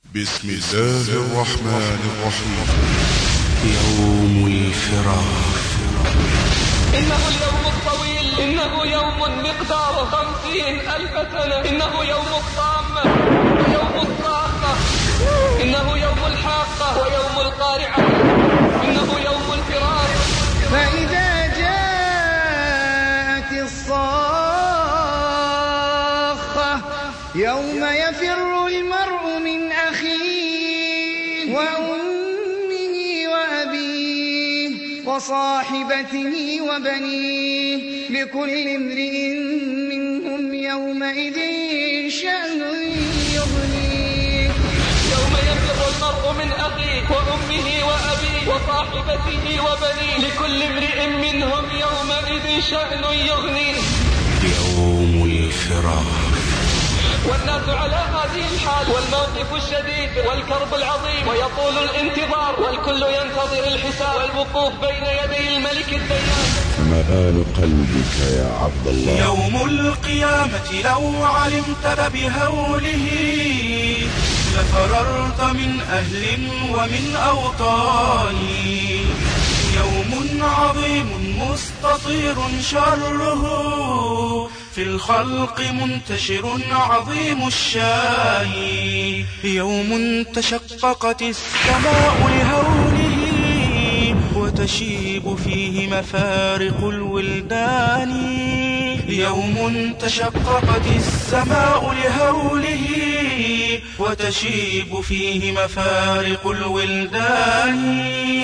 بسم الله الرحمن الرحيم. يوم الفراق. إنه اليوم الطويل، إنه يوم مقدار 50,000 سنة، إنه يوم الطامة ويوم الصاخة، إنه يوم الحاقة ويوم القارعة، إنه يوم الفراق. فإذا جاءت الصاخة يوم يفر المرء من أخيه وأمه وأبيه وصاحبته وبنيه لكل امرئ منهم يومئذ شأن يغنيه. يوم يفر المرء من أخيه وأمه وأبيه وصاحبته وبنيه لكل امرئ منهم يومئذ شأن يغنيه. يوم الفراق. والناس على هذه الحال والموقف الشديد والكرب العظيم ويطول الانتظار والكل ينتظر الحساب والوقوف بين يدي الملك الديان. مآل قلبك يا عبد الله. يوم القيامة لو علمت بهوله لفررت من أهل ومن أوطان. يوم عظيم مستطير شره في الخلق منتشر عظيم الشان. يوم تشققت السماء لهوله وتشيب فيه مفارق الولدان. يوم تشققت السماء لهوله وتشيب فيه مفارق الولدان.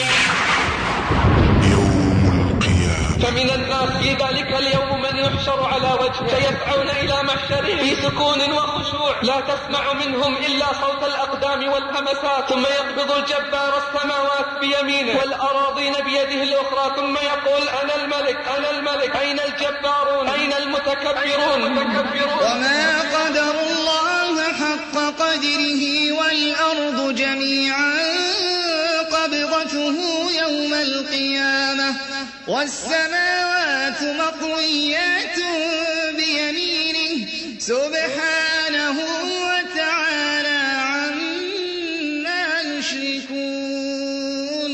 فمن الناس في ذلك اليوم من يحشر على وجهه فيسعون إلى محشره في سكون وخشوع لا تسمع منهم إلا صوت الأقدام والهمسات، ثم يقبض الجبار السماوات بيمينه والأراضين بيده الأخرى ثم يقول أنا الملك أنا الملك، أين الجبارون أين المتكبرون. وما قدر الله حق قدره والأرض جميعا قبضته يوم القيامة والسماوات مطويات بيمينه سبحانه وتعالى عما يشركون.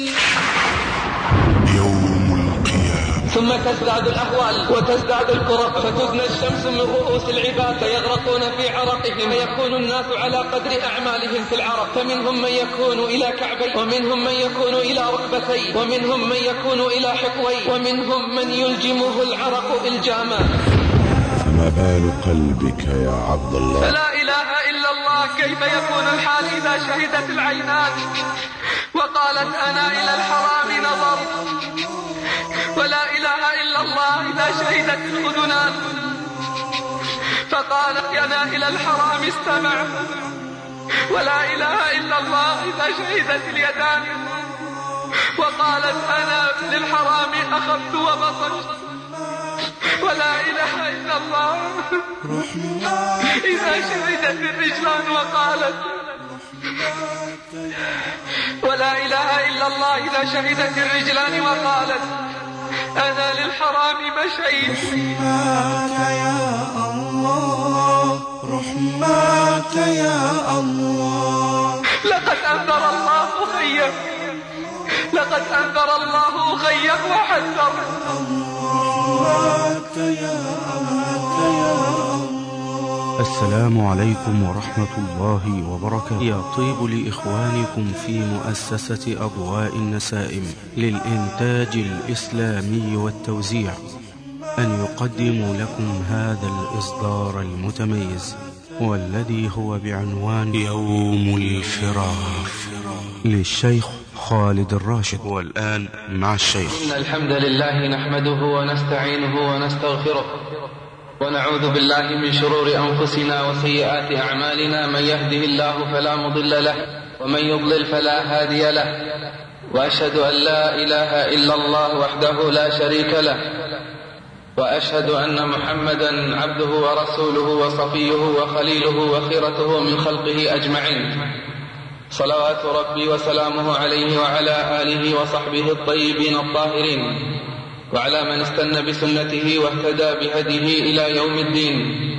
يوم القيامة. ثم تزداد الأهوال وتزداد الكرب فتدنى الشمس من رؤوس العباد فيغرقون في عرقهم فيكون الناس على قدر أعمالهم في العرق، فمنهم من يكون إلى كعبيه ومنهم من يكون إلى ركبتيه ومنهم من يكون إلى حقويه ومنهم من يلجمه العرق إلجاما. مآل قلبك يا عبد الله. فلا إله إلا الله. كيف يكون الحال إذا شهدت العينات وقالت أنا إلى الحرام نظرت، ولا إله إلا الله إذا شهدت الأذنان فقالت أنا إلى الحرام استمع، ولا إله إلا الله إذا شهدت اليدان وقالت أنا للحرام أخذت وبصرت، ولا إله إلا الله إذا شهدت الرجلان وقالت، ولا إله إلا الله إذا شهدت الرجلان وقالت أنا للحرام مشيت. رحماك يا الله رحماك يا الله. لقد أنذر الله أخيك، لقد أنذر الله أخيك وحذر. رحماك يا الله. السلام عليكم ورحمة الله وبركاته. يطيب لإخوانكم في مؤسسة أضواء النسائم للإنتاج الإسلامي والتوزيع أن يقدموا لكم هذا الإصدار المتميز والذي هو بعنوان يوم الفراق للشيخ خالد الراشد. والآن مع الشيخ. إن الحمد لله نحمده ونستعينه ونستغفره ونعوذ بالله من شرور أنفسنا وسيئات أعمالنا. من يهده الله فلا مضل له ومن يضلل فلا هادي له، وأشهد أن لا إله إلا الله وحده لا شريك له، وأشهد أن محمدا عبده ورسوله وصفيه وخليله وخيرته من خلقه أجمعين، صلوات ربي وسلامه عليه وعلى آله وصحبه الطيبين الطاهرين وعلى من استنى بسنته واهتدى بهديه إلى يوم الدين.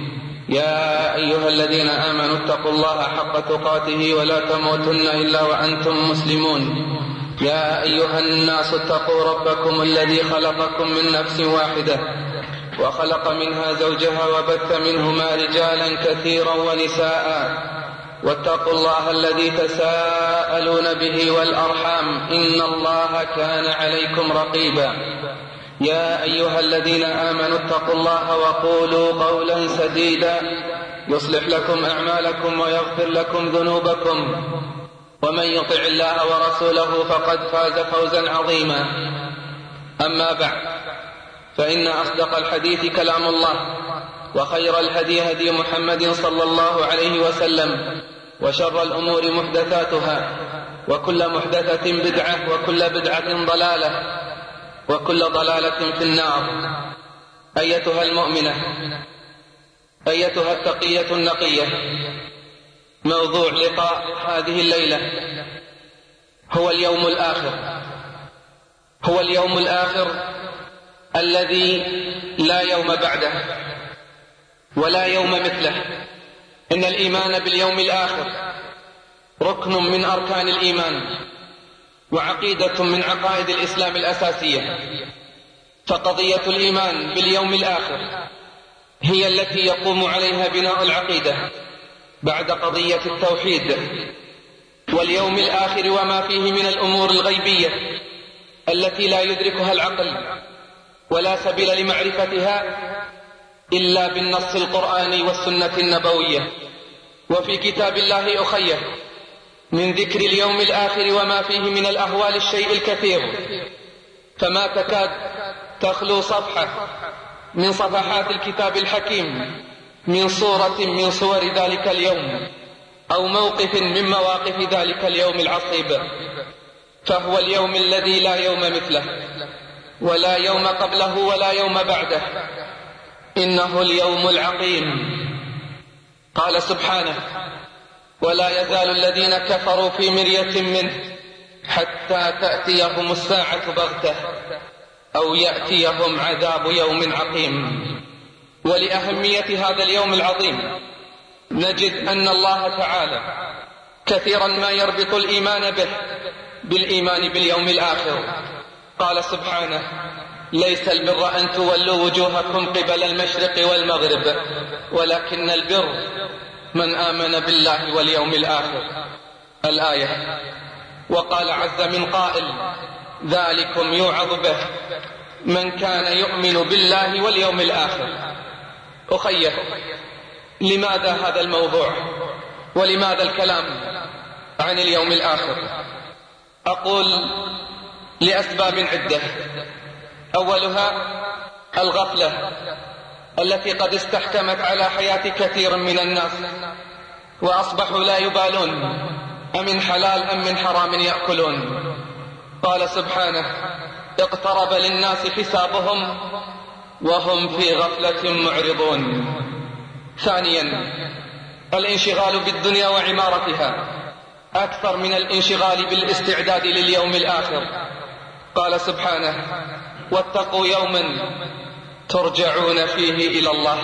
يا أيها الذين آمنوا اتقوا الله حق تقاته ولا تموتن إلا وأنتم مسلمون. يا أيها الناس اتقوا ربكم الذي خلقكم من نفس واحدة وخلق منها زوجها وبث منهما رجالا كثيرا ونساء واتقوا الله الذي تساءلون به والأرحام إن الله كان عليكم رقيبا. يا أيها الذين آمنوا اتقوا الله وقولوا قولا سديدا يصلح لكم أعمالكم ويغفر لكم ذنوبكم ومن يطع الله ورسوله فقد فاز فوزا عظيما. أما بعد، فإن أصدق الحديث كلام الله، وخير الهدي هدي محمد صلى الله عليه وسلم، وشر الأمور محدثاتها، وكل محدثة بدعة، وكل بدعة ضلالة، وكل ضلالة في النار. أيتها المؤمنة، أيتها التقية النقية، موضوع لقاء هذه الليلة هو اليوم الآخر. هو اليوم الآخر الذي لا يوم بعده ولا يوم مثله. إن الإيمان باليوم الآخر ركن من أركان الإيمان وعقيدة من عقائد الإسلام الأساسية. فقضية الإيمان باليوم الآخر هي التي يقوم عليها بناء العقيدة بعد قضية التوحيد واليوم الآخر وما فيه من الأمور الغيبية التي لا يدركها العقل ولا سبيل لمعرفتها إلا بالنص القرآني والسنة النبوية. وفي كتاب الله أخيه من ذكر اليوم الآخر وما فيه من الأهوال الشيء الكثير، فما تكاد تخلو صفحة من صفحات الكتاب الحكيم من صورة من صور ذلك اليوم أو موقف من مواقف ذلك اليوم العصيب. فهو اليوم الذي لا يوم مثله ولا يوم قبله ولا يوم بعده. إنه اليوم العقيم. قال سبحانه: ولا يزال الذين كفروا في مرية منه حتى تأتيهم الساعة بغتة أو يأتيهم عذاب يوم عقيم. ولأهمية هذا اليوم العظيم نجد أن الله تعالى كثيرا ما يربط الإيمان به بالإيمان باليوم الآخر. قال سبحانه: ليس البر أن تولوا وجوهكم قبل المشرق والمغرب ولكن البر من آمن بالله واليوم الآخر. الآية. وقال عز من قائل: ذلكم يوعظ به من كان يؤمن بالله واليوم الآخر. أخيه، لماذا هذا الموضوع ولماذا الكلام عن اليوم الآخر؟ أقول لأسباب عدة. أولها الغفلة التي قد استحكمت على حياة كثير من الناس وأصبحوا لا يبالون أمن حلال أم من حرام يأكلون. قال سبحانه: اقترب للناس حسابهم وهم في غفلة معرضون. ثانيا الانشغال بالدنيا وعمارتها أكثر من الانشغال بالاستعداد لليوم الآخر. قال سبحانه: واتقوا يوما ترجعون فيه إلى الله.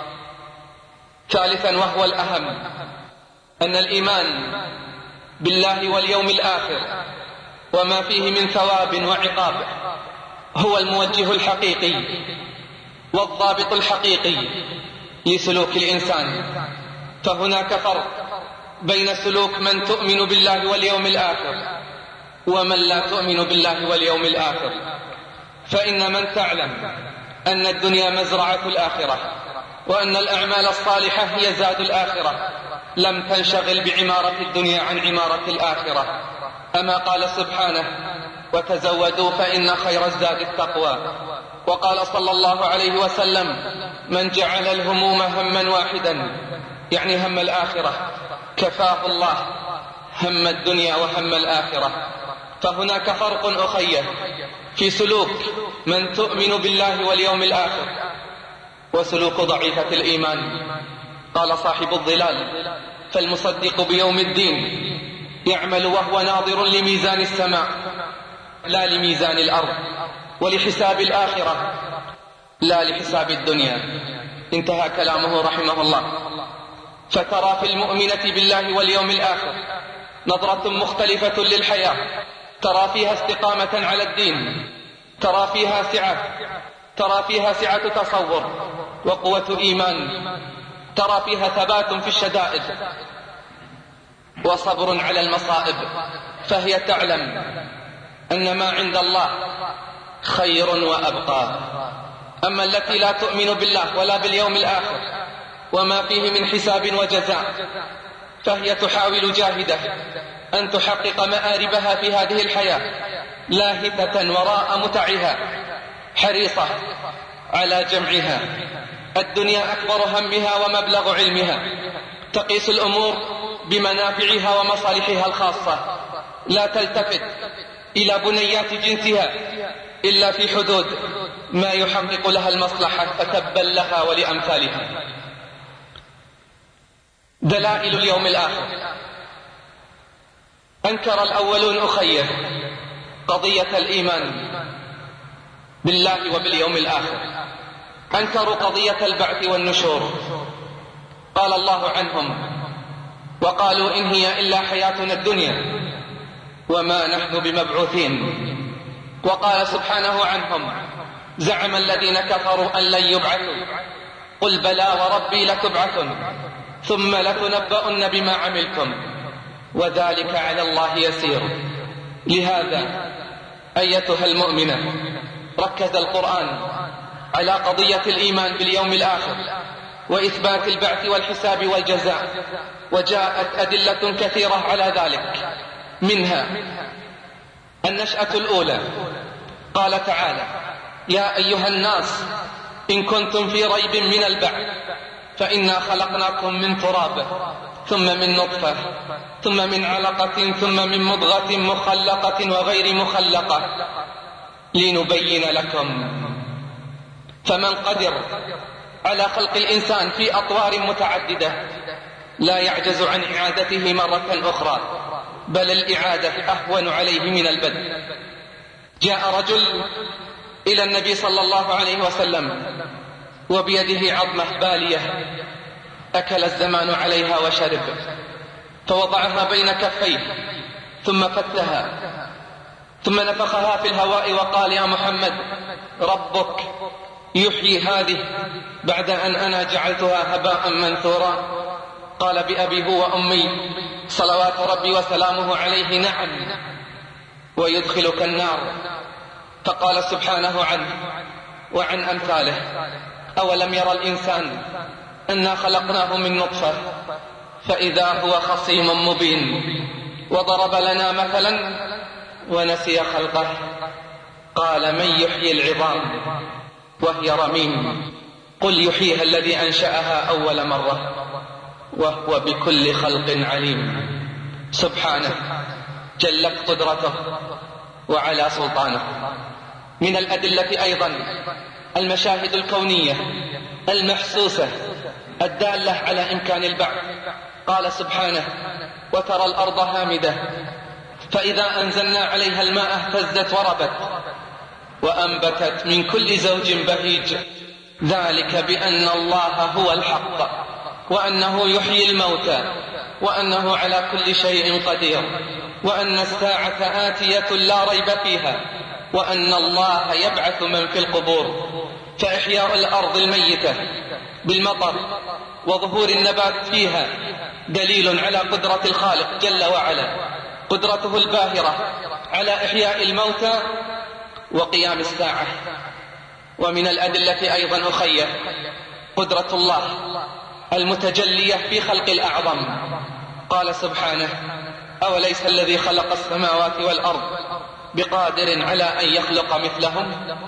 ثالثا وهو الأهم أن الإيمان بالله واليوم الآخر وما فيه من ثواب وعقاب هو الموجه الحقيقي والضابط الحقيقي لسلوك الإنسان. فهناك فرق بين سلوك من تؤمن بالله واليوم الآخر ومن لا تؤمن بالله واليوم الآخر. فإن من تعلم أن الدنيا مزرعة الآخرة وأن الأعمال الصالحة هي زاد الآخرة لم تنشغل بعمارة الدنيا عن عمارة الآخرة. أما قال سبحانه: وتزودوا فإن خير الزاد التقوى. وقال صلى الله عليه وسلم: من جعل الهموم هما واحدا، يعني هم الآخرة، كفاه الله هم الدنيا وهم الآخرة. فهناك فرق أخيه في سلوك من تؤمن بالله واليوم الآخر وسلوك ضعيفة الإيمان. قال صاحب الظلال: فالمصدق بيوم الدين يعمل وهو ناظر لميزان السماء لا لميزان الأرض، ولحساب الآخرة لا لحساب الدنيا. انتهى كلامه رحمه الله. فترى في المؤمنة بالله واليوم الآخر نظرة مختلفة للحياة، ترى فيها استقامة على الدين، ترى فيها سعة تصور وقوة إيمان، ترى فيها ثبات في الشدائد وصبر على المصائب، فهي تعلم أن ما عند الله خير وأبقى. أما التي لا تؤمن بالله ولا باليوم الآخر وما فيه من حساب وجزاء، فهي تحاول جاهدة أن تحقق مآربها في هذه الحياة، لاهثة وراء متعها، حريصة على جمعها. الدنيا أكبر همها ومبلغ علمها، تقيس الأمور بمنافعها ومصالحها الخاصة، لا تلتفت إلى بنيات جنسها إلا في حدود ما يحقق لها المصلحة، فتبا لها ولأمثالها. دلائل اليوم الآخر. أنكر الأولون أخيه قضية الإيمان بالله وباليوم الآخر، أنكروا قضية البعث والنشور. قال الله عنهم: وقالوا إن هي إلا حياتنا الدنيا وما نحن بمبعوثين. وقال سبحانه عنهم: زعم الذين كفروا أن لن يبعثوا، قل بلى وربي لتبعثن ثم لتنبؤن بما عملتم وذلك على الله يسير. لهذا أيتها المؤمنة ركز القرآن على قضية الإيمان باليوم الآخر وإثبات البعث والحساب والجزاء، وجاءت أدلة كثيرة على ذلك، منها النشأة الأولى. قال تعالى: يا أيها الناس إن كنتم في ريب من البعث فإنا خلقناكم من تراب ثم من نطفة ثم من علقة ثم من مضغة مخلقة وغير مخلقة لنبين لكم. فمن قدر على خلق الإنسان في أطوار متعددة لا يعجز عن إعادته مرة أخرى، بل الإعادة أهون عليه من البدء. جاء رجل إلى النبي صلى الله عليه وسلم وبيده عظمة بالية أكل الزمان عليها وشرب، فوضعها بين كفيه ثم فتها ثم نفخها في الهواء وقال: يا محمد ربك يحيي هذه بعد أن أنا جعلتها هباء منثورا؟ قال: بأبي هو وأمي صلوات ربي وسلامه عليه نعم، ويدخلك النار. فقال سبحانه عنه وعن أمثاله: أولم يرى الإنسان أنا خلقناه من نطفة فإذا هو خصيم مبين، وضرب لنا مثلا ونسي خلقه. قال: من يحيي العظام وهي رميم؟ قل يحييها الذي أنشأها أول مرة وهو بكل خلق عليم. سبحانه جلت قدرته وعلى سلطانه. من الأدلة أيضا المشاهد الكونية المحسوسة الدالة على إمكان البعث. قال سبحانه: وترى الأرض هامدة فإذا أنزلنا عليها الماء اهتزت وربت وأنبتت من كل زوج بهيج، ذلك بأن الله هو الحق وأنه يحيي الموتى وأنه على كل شيء قدير وأن الساعة آتية لا ريب فيها وأن الله يبعث من في القبور. فإحياء الأرض الميتة بالمطر وظهور النبات فيها دليل على قدرة الخالق جل وعلا، قدرته الباهرة على إحياء الموتى وقيام الساعة. ومن الأدلة أيضا أخية قدرة الله المتجلية في خلق الأعظم. قال سبحانه: أوليس الذي خلق السماوات والأرض بقادر على أن يخلق مثلهم؟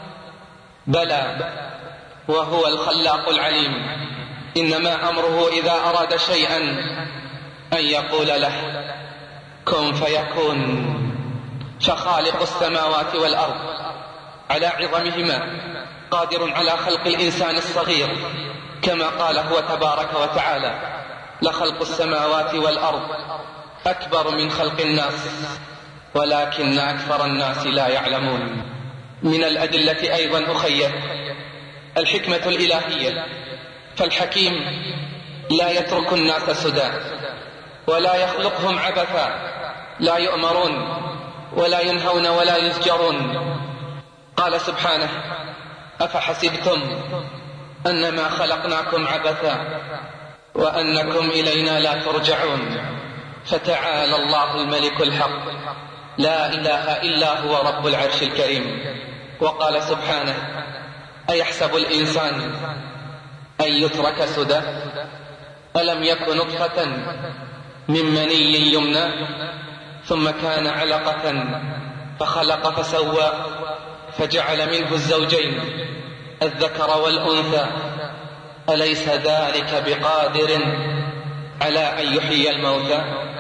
بلى وهو الخلاق العليم. إنما أمره إذا أراد شيئا أن يقول له كن فيكون. فخالق السماوات والأرض على عظمهما قادر على خلق الإنسان الصغير، كما قال هو تبارك وتعالى: لخلق السماوات والأرض أكبر من خلق الناس ولكن أكثر الناس لا يعلمون. من الأدلة أيضا أخية الحكمة الإلهية فالحكيم لا يترك الناس سدى ولا يخلقهم عبثا، لا يؤمرون ولا ينهون ولا يزجرون. قال سبحانه: أفحسبتم أنما خلقناكم عبثا وأنكم إلينا لا ترجعون. فتعالى الله الملك الحق لا إله إلا هو رب العرش الكريم. وقال سبحانه: أيحسب الإنسان أن يترك سدى ألم يكن نطفة من مني يمنى ثم كان علقة فخلق فسوى فجعل منه الزوجين الذكر والأنثى أليس ذلك بقادر على أن يحيي الموتى؟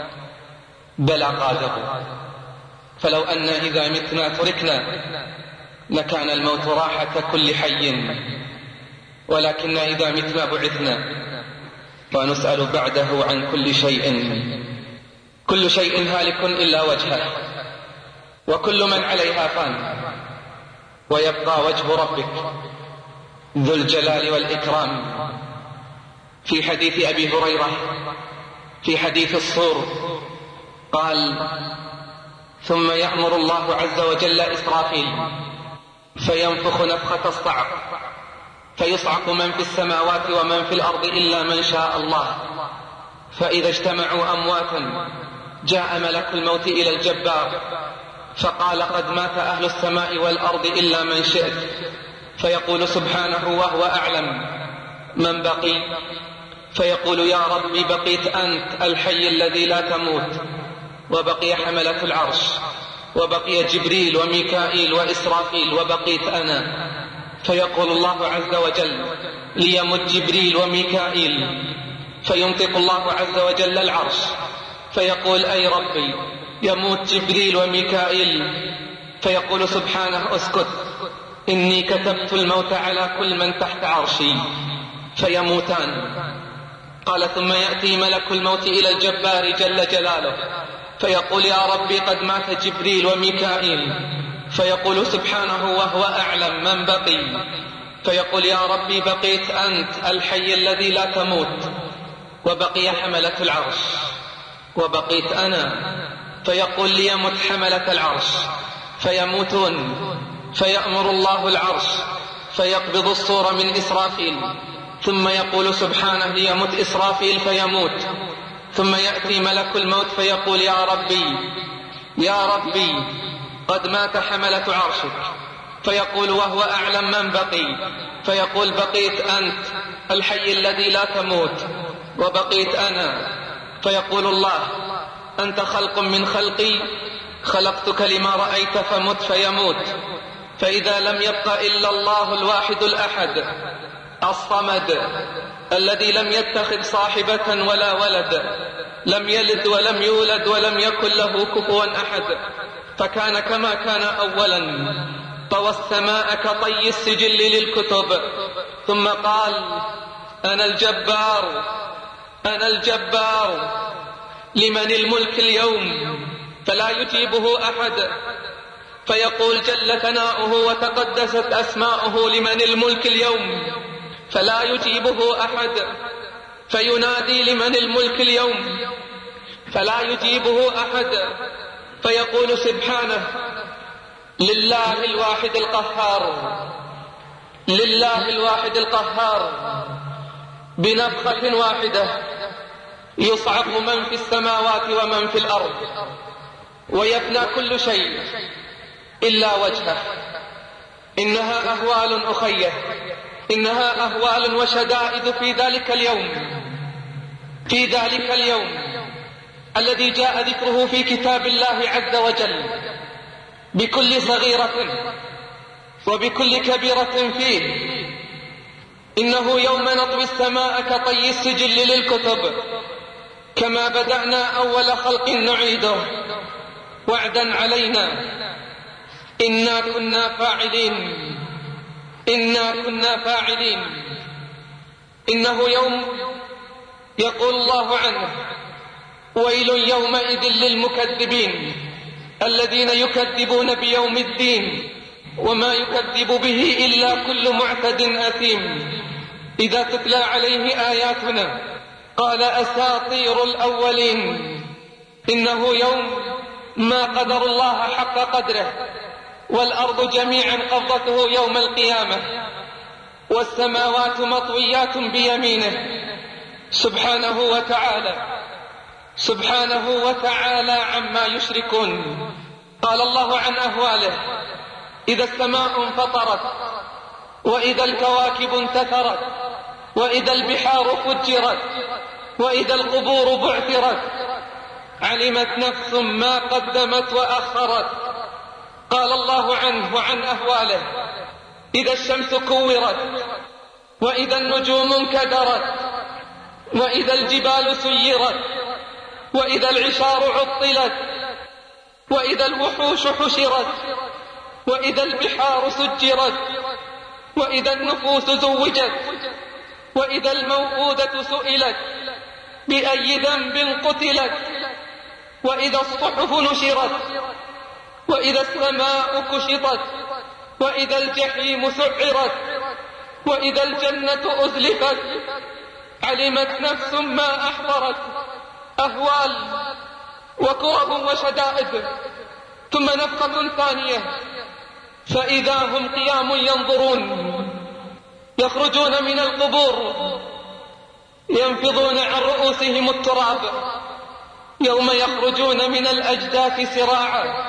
بلى قادر. فلو أن إذا متنا تركنا لكان الموت راحة كل حي، ولكن إذا متنا بعثنا ونسأل بعده عن كل شيء. كل شيء هالك إلا وجهه، وكل من عليها فان، ويبقى وجه ربك ذو الجلال والإكرام. في حديث أبي هريرة في حديث الصور قال: ثم يأمر الله عز وجل إسرافيل فينفخ نفخة الصعق فيصعق من في السماوات ومن في الأرض إلا من شاء الله، فإذا اجتمعوا أمواتا جاء ملك الموت إلى الجبار فقال: قد مات أهل السماء والأرض إلا من شئت، فيقول سبحانه وهو أعلم: من بقي؟ فيقول: يا ربي بقيت أنت الحي الذي لا تموت، وبقي حملة العرش، وبقي جبريل وميكائيل وإسرافيل، وبقيت أنا. فيقول الله عز وجل: ليمت جبريل وميكائيل، فينطق الله عز وجل العرش فيقول: أي ربي يموت جبريل وميكائيل، فيقول سبحانه: اسكت، إني كتبت الموت على كل من تحت عرشي، فيموتان. قال: ثم يأتي ملك الموت إلى الجبار جل جلاله فيقول: يا ربي قد مات جبريل وميكائيل، فيقول سبحانه وهو أعلم: من بقي؟ فيقول: يا ربي بقيت أنت الحي الذي لا تموت، وبقي حملة العرش، وبقيت أنا. فيقول: ليمت حملة العرش، فيموتون، فيأمر الله العرش فيقبض الصور من إسرافيل، ثم يقول سبحانه: ليمت إسرافيل، فيموت. ثم يأتي ملك الموت فيقول: يا ربي يا ربي قد مات حملة عرشك، فيقول وهو أعلم: من بقي؟ فيقول: بقيت أنت الحي الذي لا تموت، وبقيت أنا. فيقول الله: أنت خلق من خلقي، خلقتك لما رأيت فمت، فيموت. فإذا لم يبق إلا الله الواحد الأحد الصمد الذي لم يتخذ صاحبة ولا ولد، لم يلد ولم يولد ولم يكن له كفوا أحد، فكان كما كان أولا، طوى السماء كطي السجل للكتب، ثم قال: أنا الجبار أنا الجبار، لمن الملك اليوم؟ فلا يجيبه أحد، فيقول جل ثناؤه وتقدست أسماؤه: لمن الملك اليوم؟ فلا يجيبه أحد، فينادي: لمن الملك اليوم؟ فلا يجيبه أحد، فيقول سبحانه: لله الواحد القهار، لله الواحد القهار. بنفخة واحدة يصعق من في السماوات ومن في الأرض، ويفنى كل شيء إلا وجهه. إنها أهوال أخيه، إنها أهوال وشدائد في ذلك اليوم، في ذلك اليوم الذي جاء ذكره في كتاب الله عز وجل بكل صغيرة وبكل كبيرة فيه. إنه يوم نطوي السماء كطي السجل للكتب، كما بدأنا أول خلق نعيده، وعدا علينا، إنا كنا فاعلين، إنا كنا فاعلين. إنه يوم يقول الله عنه: ويل يومئذ للمكذبين الذين يكذبون بيوم الدين، وما يكذب به إلا كل معتد أثيم. إذا تتلى عليه آياتنا قال أساطير الأولين. إنه يوم ما قدر الله حق قدره، والأرض جميعا قبضته يوم القيامة، والسماوات مطويات بيمينه سبحانه وتعالى، سبحانه وتعالى عما يشركون. قال الله عن أهواله: إذا السماء انفطرت، وإذا الكواكب انتثرت، وإذا البحار فجرت، وإذا القبور بعثرت، علمت نفس ما قدمت وأخرت. قال الله عنه وعن أهواله: إذا الشمس كورت، وإذا النجوم انكدرت، وإذا الجبال سيرت، وإذا العشار عطلت، وإذا الوحوش حشرت، وإذا البحار سجرت، وإذا النفوس زوجت، وإذا الموءودة سئلت بأي ذنب قتلت، وإذا الصحف نشرت، وإذا السماء كشطت، وإذا الجحيم سعرت، وإذا الجنة أزلفت، علمت نفس ما أحضرت. أهوال وكرب وشدائد. ثم نفخة ثانية فإذا هم قيام ينظرون، يخرجون من القبور ينفضون عن رؤوسهم التراب، يوم يخرجون من الأجداث سراعا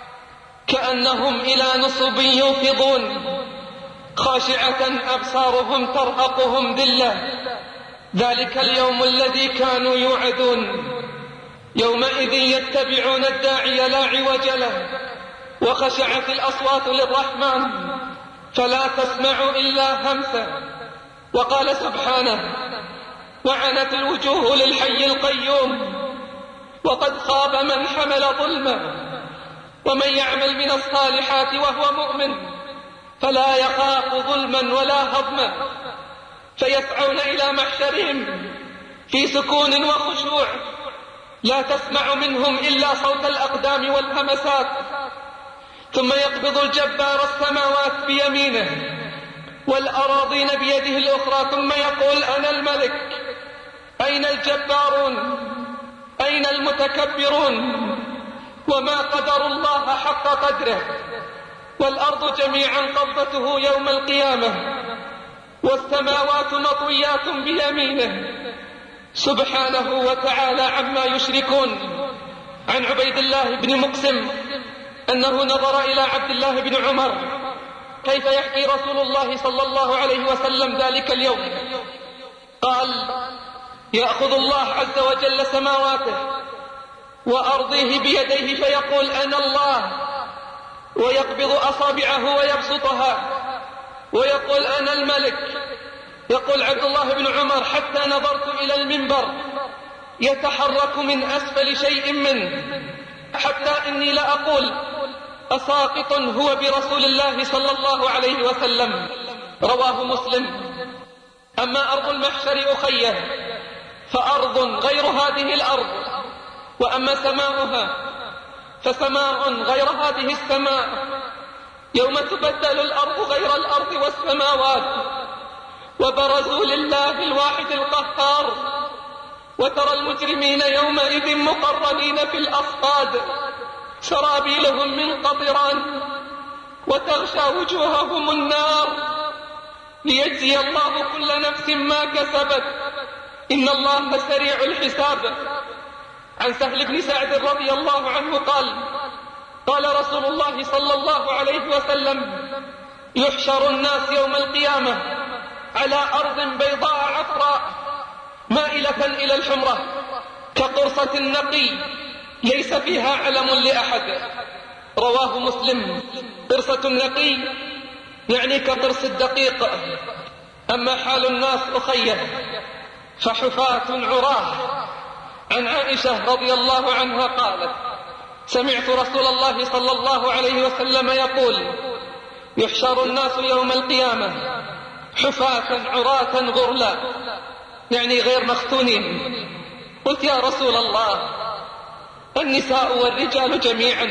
كأنهم إلى نصب يوفضون، خاشعة أبصارهم ترهقهم ذلة. ذلك اليوم الذي كانوا يوعدون. يومئذ يتبعون الداعي لا عوج له، وخشعت الأصوات للرحمن فلا تسمع إلا همسا. وقال سبحانه: وعنت الوجوه للحي القيوم وقد خاب من حمل ظلما، ومن يعمل من الصالحات وهو مؤمن فلا يخاف ظلما ولا هضما. فيسعون إلى محشرهم في سكون وخشوع، لا تسمع منهم إلا صوت الأقدام والهمسات. ثم يقبض الجبار السماوات بيمينه والأراضين بيده الأخرى، ثم يقول: أنا الملك. أين الجبارون؟ أين المتكبرون؟ وما قدر الله حق قدره. والأرض جميعا قبضته يوم القيامة، والسماوات مطويات بيمينه سبحانه وتعالى عما يشركون. عن عبيد الله بن مقسم أنه نظر إلى عبد الله بن عمر كيف يحكي رسول الله صلى الله عليه وسلم ذلك اليوم. قال: يأخذ الله عز وجل سماواته وأرضيه بيديه فيقول: أنا الله، ويقبض أصابعه ويبسطها ويقول: أنا الملك. يقول عبد الله بن عمر: حتى نظرت إلى المنبر يتحرك من أسفل شيء منه، حتى إني لأقول: أساقط هو برسول الله صلى الله عليه وسلم. رواه مسلم. أما أرض المحشر أخيه فأرض غير هذه الأرض، وأما سماؤها فسماء غير هذه السماء. يوم تبدل الأرض غير الأرض والسماوات، وبرزوا لله الواحد القهار، وترى المجرمين يومئذ مقرنين في الأصفاد، سرابيلهم من قطران، وتغشى وجوههم النار، ليجزي الله كل نفس ما كسبت، إن الله سريع الحساب. عن سهل بن سعد رضي الله عنه قال: قال رسول الله صلى الله عليه وسلم: يحشر الناس يوم القيامة على أرض بيضاء عفراء مائلة إلى الحمرة كقرصة النقي ليس فيها علم لأحد. رواه مسلم. قرصة النقي يعني كقرص الدقيق. أما حال الناس أخيه فحفاة عراه. عن عائشة رضي الله عنها قالت: سمعت رسول الله صلى الله عليه وسلم يقول: يحشر الناس يوم القيامة حفاة عراة غرلا، يعني غير مختونين. قلت: يا رسول الله، النساء والرجال جميعا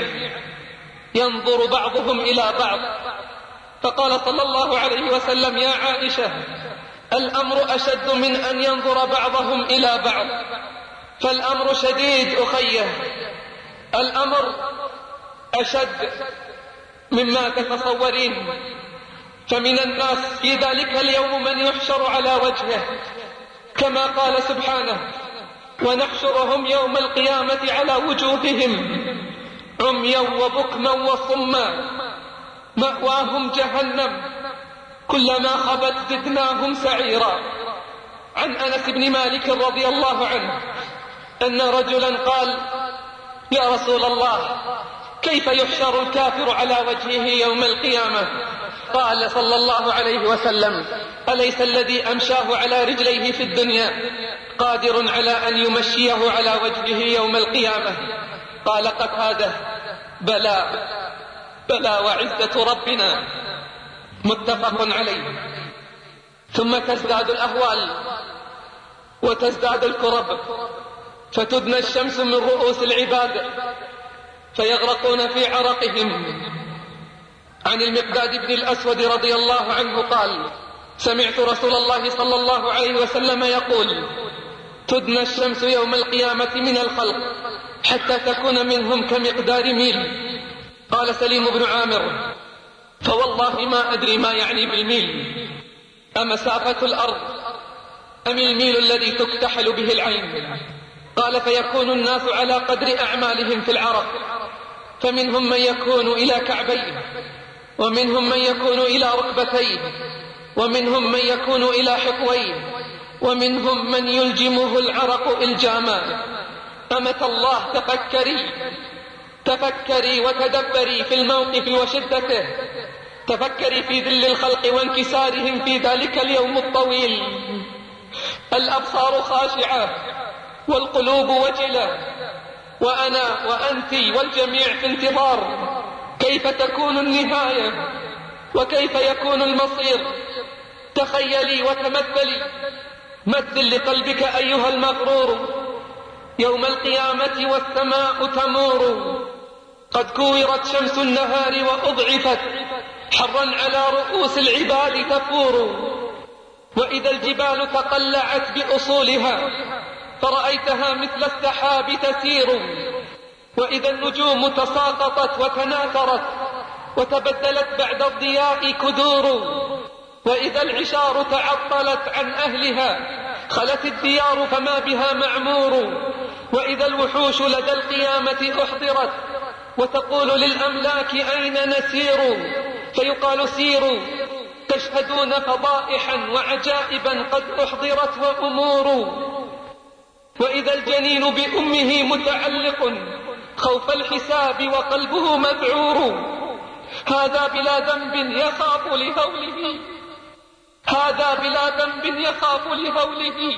ينظر بعضهم إلى بعض. فقال صلى الله عليه وسلم: يا عائشة، الأمر أشد من أن ينظر بعضهم إلى بعض، فالأمر شديد أخيه، الأمر أشد مما تتصورين. فمن الناس في ذلك اليوم من يحشر على وجهه، كما قال سبحانه: ونحشرهم يوم القيامة على وجوههم عميا وبكما وصما مأواهم جهنم كلما خبت زدناهم سعيرا. عن أنس بن مالك رضي الله عنه أن رجلا قال: يا رسول الله، كيف يحشر الكافر على وجهه يوم القيامة؟ قال صلى الله عليه وسلم: أليس الذي أمشاه على رجليه في الدنيا قادر على أن يمشيه على وجهه يوم القيامة؟ قال قتادة: بلى بلى وعزة ربنا. متفق عليه. ثم تزداد الأهوال وتزداد الكرب، فتدنى الشمس من رؤوس العباد فيغرقون في عرقهم. عن المقداد بن الأسود رضي الله عنه قال: سمعت رسول الله صلى الله عليه وسلم يقول: تدنى الشمس يوم القيامة من الخلق حتى تكون منهم كمقدار ميل. قال سليم بن عامر: فوالله ما أدري ما يعني بالميل، أمسافة الأرض أم الميل الذي تكتحل به العين؟ قال: فيكون الناس على قدر أعمالهم في العرق، فمنهم من يكون إلى كعبيه، ومنهم من يكون إلى ركبتيه، ومنهم من يكون إلى حقويه، ومنهم من يلجمه العرق إلجاما. أمة الله، تفكري وتدبري في الموقف وشدته، تفكري في ذل الخلق وانكسارهم في ذلك اليوم الطويل. الأبصار خاشعة والقلوب وجلة، وأنا وأنت والجميع في انتظار كيف تكون النهاية وكيف يكون المصير. تخيلي وتمثلي، مثل لقلبك أيها المغرور يوم القيامة والسماء تمور، قد كورت شمس النهار وأضعفت حرا على رؤوس العباد تفور، وإذا الجبال تقلعت بأصولها فرأيتها مثل السحاب تسير، وإذا النجوم تساقطت وتناثرت وتبدلت بعد الضياء كدور، وإذا العشار تعطلت عن أهلها خلت الديار فما بها معمور، وإذا الوحوش لدى القيامة أحضرت وتقول للأملاك أين نسير؟ فيقال سيروا تشهدون فضائحا وعجائبا قد أحضرت وأمور، وإذا الجنين بأمه متعلق خوف الحساب وقلبه مذعور، هذا بلا ذنب يخاف لهوله، هذا بلا ذنب يخاف لهوله.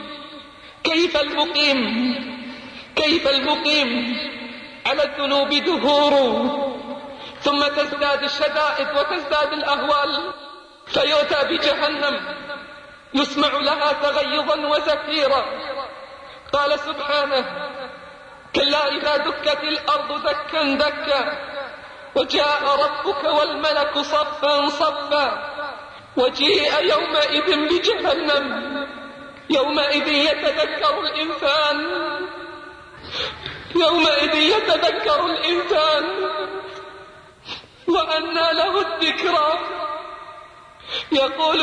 كيف المقيم على الذنوب دهور، ثم تزداد الشدائد وتزداد الأهوال، فيؤتى بجهنم يسمع لها تغيظا وزفيرا. قال سبحانه: كلا إذا دكت الأرض دكا دكا وجاء ربك والملك صفا صفا وجيء يومئذ بجهنم يومئذ يتذكر الإنسان وأنى له الذكرى، يقول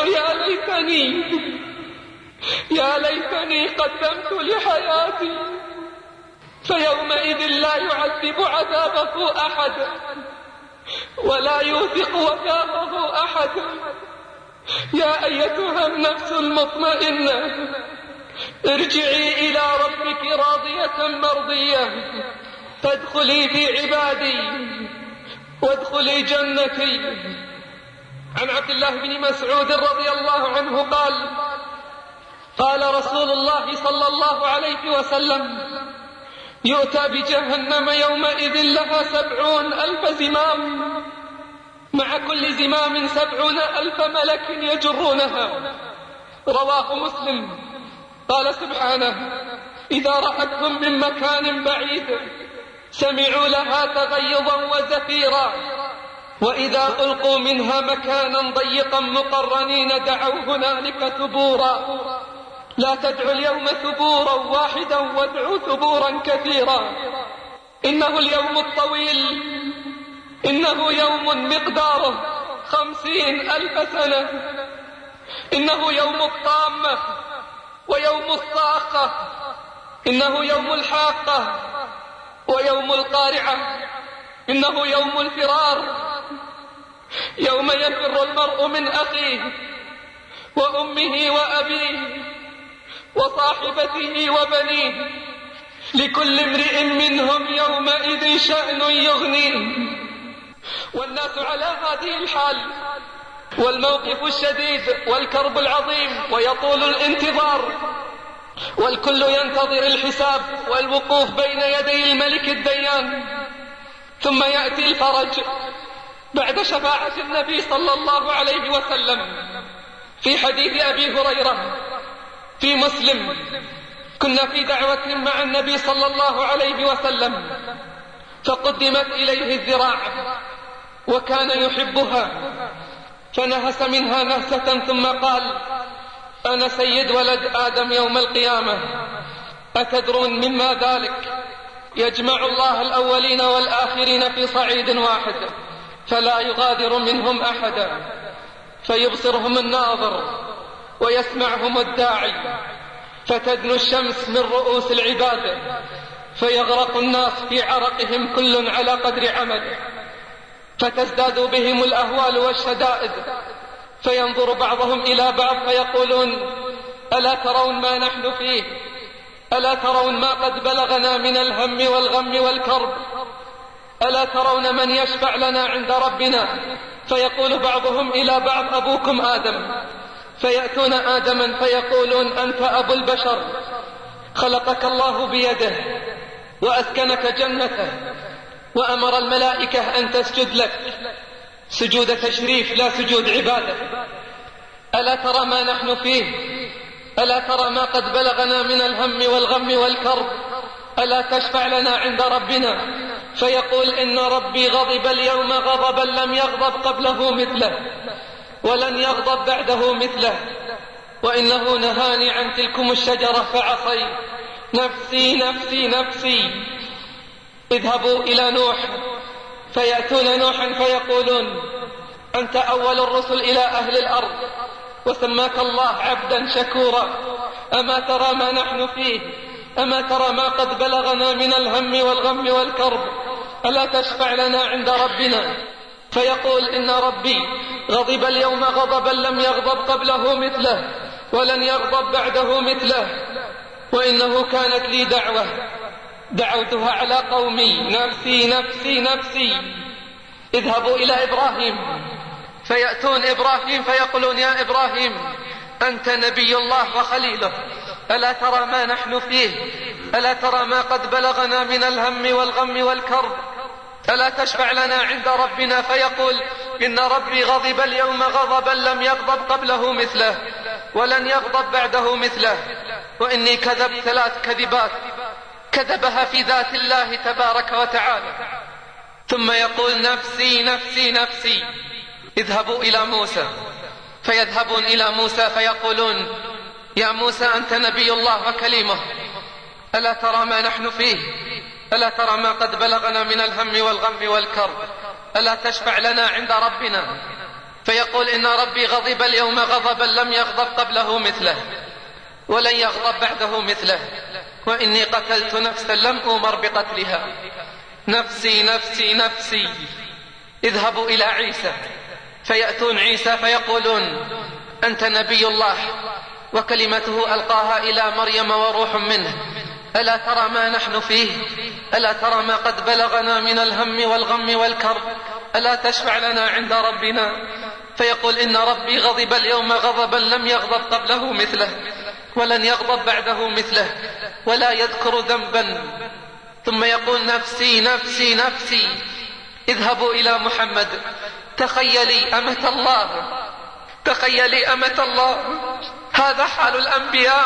يا ليتني قدمت لحياتي، فيومئذ لا يعذب عذابه أحد ولا يوثق وثاقه أحد. يا أيتها النفس المطمئنة ارجعي إلى ربك راضية مرضية فادخلي في عبادي وادخلي جنتي. عن عبد الله بن مسعود رضي الله عنه قال رسول الله صلى الله عليه وسلم: يؤتى بجهنم يومئذ لها 70,000 زمام، مع كل زمام 70,000 ملك يجرونها. رواه مسلم. قال سبحانه: إذا رأتهم من مكان بعيد سمعوا لها تغيظا وزفيرا، وإذا ألقوا منها مكانا ضيقا مقرنين دعوا هنالك ثبورا لا تدعوا اليوم ثبورا واحدا وادعوا ثبورا كثيرا. إنه اليوم الطويل، إنه يوم مقداره 50,000 سنة، إنه يوم الطامة ويوم الصاخة، إنه يوم الحاقة ويوم القارعة، إنه يوم الفرار، يوم يفر المرء من أخيه وأمه وأبيه وصاحبته وبنيه، لكل امرئ منهم يومئذ شأن يغنيه. والناس على هذه الحال، والموقف الشديد والكرب العظيم ويطول الانتظار، والكل ينتظر الحساب والوقوف بين يدي الملك الديان. ثم يأتي الفرج بعد شفاعة النبي صلى الله عليه وسلم. في حديث أبي هريرة في مسلم: كنا في دعوة مع النبي صلى الله عليه وسلم فقدمت إليه الذراع وكان يحبها، فنهس منها نهسة ثم قال: أنا سيد ولد آدم يوم القيامة، أتدرون مما ذلك؟ يجمع الله الأولين والآخرين في صعيد واحد فلا يغادر منهم أحدا، فيبصرهم الناظر ويسمعهم الداعي، فتدنو الشمس من رؤوس العباد فيغرق الناس في عرقهم كل على قدر عمله، فتزداد بهم الأهوال والشدائد، فينظر بعضهم إلى بعض فيقولون: ألا ترون ما نحن فيه؟ ألا ترون ما قد بلغنا من الهم والغم والكرب؟ ألا ترون من يشفع لنا عند ربنا؟ فيقول بعضهم إلى بعض: أبوكم آدم. فيأتون آدما فيقولون: أنت أبو البشر، خلقك الله بيده وأسكنك جنته وأمر الملائكة أن تسجد لك سجود تشريف لا سجود عبادة. ألا ترى ما نحن فيه؟ ألا ترى ما قد بلغنا من الهم والغم والكرب؟ ألا تشفع لنا عند ربنا؟ فيقول: إن ربي غضب اليوم غضبا لم يغضب قبله مثله ولن يغضب بعده مثله، وإنه نهاني عن تلكم الشجرة فعصيت، نفسي نفسي نفسي. اذهبوا إلى نوح فيأتون نوحا فيقولون: أنت أول الرسل إلى أهل الأرض وسماك الله عبدا شكورا، أما ترى ما نحن فيه؟ أما ترى ما قد بلغنا من الهم والغم والكرب؟ ألا تشفع لنا عند ربنا؟ فيقول: إن ربي غضب اليوم غضبا لم يغضب قبله مثله ولن يغضب بعده مثله، وإنه كانت لي دعوة دعوتها على قومي، نفسي نفسي نفسي. اذهبوا إلى إبراهيم فيأتون إبراهيم فيقولون: يا إبراهيم أنت نبي الله وخليله، ألا ترى ما نحن فيه؟ ألا ترى ما قد بلغنا من الهم والغم والكرب؟ ألا تشفع لنا عند ربنا؟ فيقول: إن ربي غضب اليوم غضبا لم يغضب قبله مثله ولن يغضب بعده مثله، وإني كذبت 3 كذبات كذبها في ذات الله تبارك وتعالى. ثم يقول: نفسي نفسي نفسي. اذهبوا إلى موسى فيذهبون إلى موسى فيقولون: يا موسى أنت نبي الله وكليمه، ألا ترى ما نحن فيه؟ ألا ترى ما قد بلغنا من الهم والغم والكرب؟ ألا تشفع لنا عند ربنا؟ فيقول: إن ربي غضب اليوم غضبا لم يغضب قبله مثله ولن يغضب بعده مثله، وإني قتلت نفسا لم أمر بقتلها، نفسي نفسي نفسي. اذهبوا إلى عيسى فيأتون عيسى فيقولون: أنت نبي الله وكلمته ألقاها إلى مريم وروح منه، ألا ترى ما نحن فيه؟ ألا ترى ما قد بلغنا من الهم والغم والكرب؟ ألا تشفع لنا عند ربنا؟ فيقول: إن ربي غضب اليوم غضبا لم يغضب قبله مثله ولن يغضب بعده مثله ولا يذكر ذنبا. ثم يقول: نفسي نفسي نفسي. اذهبوا إلى محمد، تخيلي أمة الله، تخيلي أمة الله. هذا حال الأنبياء،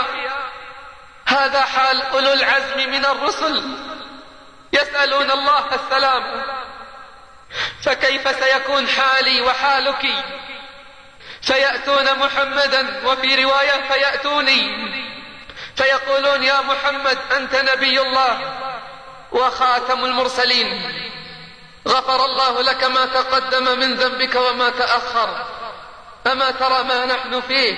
هذا حال أولو العزم من الرسل، يسألون الله السلام فكيف سيكون حالي وحالك؟ فيأتون محمدا، وفي رواية فيأتوني فيقولون يا محمد أنت نبي الله وخاتم المرسلين، غفر الله لك ما تقدم من ذنبك وما تأخر، أما ترى ما نحن فيه؟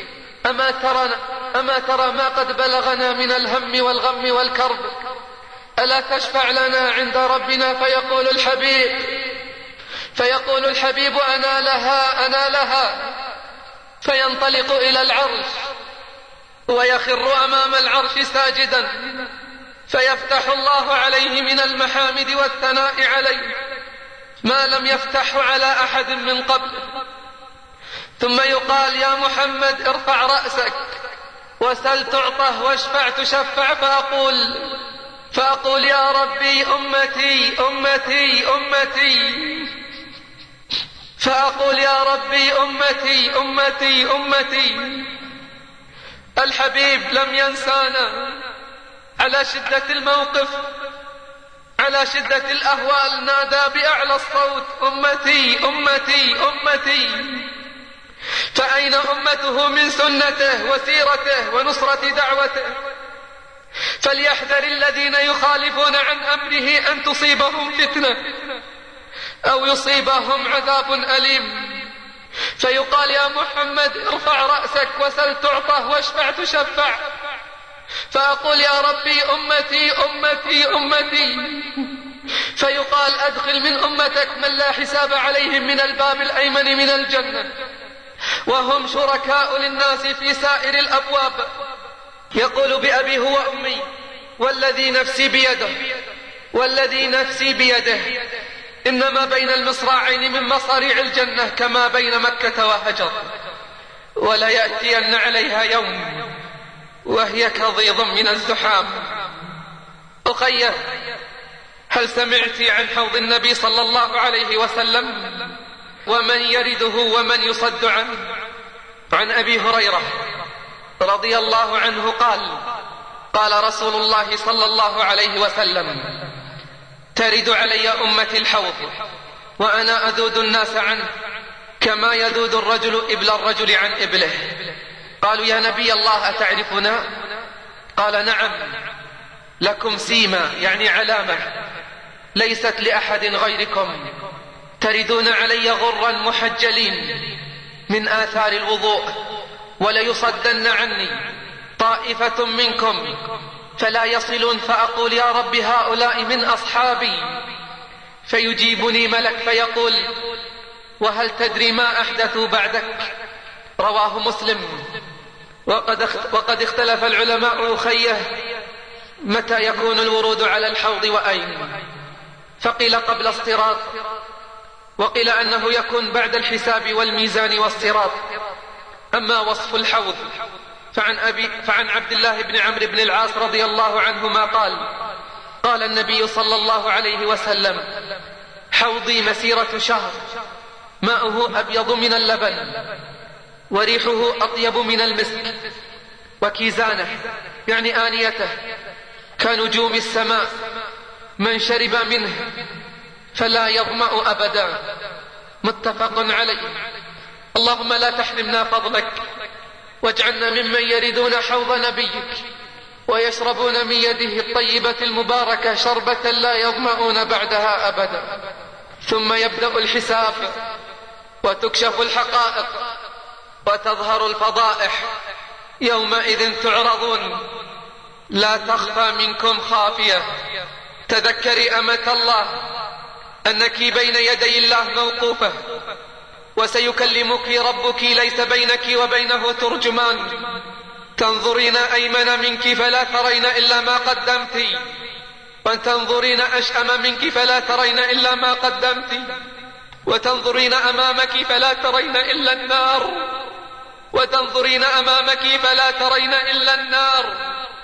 أما ترى ما قد بلغنا من الهم والغم والكرب؟ ألا تشفع لنا عند ربنا؟ فيقول الحبيب أنا لها، فينطلق إلى العرش ويخر أمام العرش ساجدا، فيفتح الله عليه من المحامد والثناء عليه ما لم يفتح على أحد من قبل. ثم يقال يا محمد ارفع رأسك وسل تعطه واشفع تشفع، فأقول يا ربي أمتي أمتي أمتي، فأقول يا ربي أمتي أمتي أمتي. الحبيب لم ينسانا على شدة الموقف، على شدة الأهوال، نادى بأعلى الصوت أمتي أمتي أمتي. فأين أمته من سنته وسيرته ونصرة دعوته؟ فليحذر الذين يخالفون عن أمره أن تصيبهم فتنة أو يصيبهم عذاب أليم. فيقال يا محمد ارفع رأسك وسل تعطه واشفع تشفع، فأقول يا ربي أمتي أمتي أمتي. فيقال أدخل من أمتك من لا حساب عليهم من الباب الأيمن من الجنة، وهم شركاء للناس في سائر الأبواب. يقول بأبي هو أمي والذي نفسي بيده إنما بين المصراعين من مصاريع الجنة كما بين مكة وهجر، ولا يأتين عليها يوم وهي كضيض من الزحام. أخي، هل سمعت عن حوض النبي صلى الله عليه وسلم ومن يرده ومن يصد عنه؟ عن أبي هريرة رضي الله عنه قال رسول الله صلى الله عليه وسلم ترد علي أمتي الحوض وأنا أذود الناس عنه كما يذود الرجل إبل الرجل عن إبله. قالوا يا نبي الله أتعرفنا؟ قال نعم، لكم سيما يعني علامة ليست لأحد غيركم، تردون علي غرا محجلين من آثار الوضوء، وليصدن عني طائفة منكم فلا يصلون، فأقول يا رب هؤلاء من أصحابي، فيجيبني ملك فيقول وهل تدري ما أحدثوا بعدك؟ رواه مسلم. وقد اختلف العلماء أخيه متى يكون الورود على الحوض وأين، فقيل قبل الصراط، وقيل أنه يكون بعد الحساب والميزان والصراط. أما وصف الحوض فعن عبد الله بن عمرو بن العاص رضي الله عنهما قال النبي صلى الله عليه وسلم حوضي مسيرة شهر، ماؤه أبيض من اللبن وريحه أطيب من المسك، وكيزانه يعني آنيته كنجوم السماء، من شرب منه فلا يظمأ أبدا. متفق عليه. اللهم لا تحرمنا فضلك، واجعلنا ممن يردون حوض نبيك ويشربون من يده الطيبة المباركة شربة لا يظمأون بعدها أبدا. ثم يبدأ الحساب وتكشف الحقائق وتظهر الفضائح. يومئذ تعرضون لا تخفى منكم خافية. تذكري أمة الله أنك بين يدي الله موقوفة، وسيكلمك ربك ليس بينك وبينه ترجمان. تنظرين أيمن منك فلا ترين إلا ما قدمت، وتنظرين أشأم منك فلا ترين إلا ما قدمت، وتنظرين أمامك فلا ترين إلا النار، وتنظرين أمامك فلا ترين إلا النار.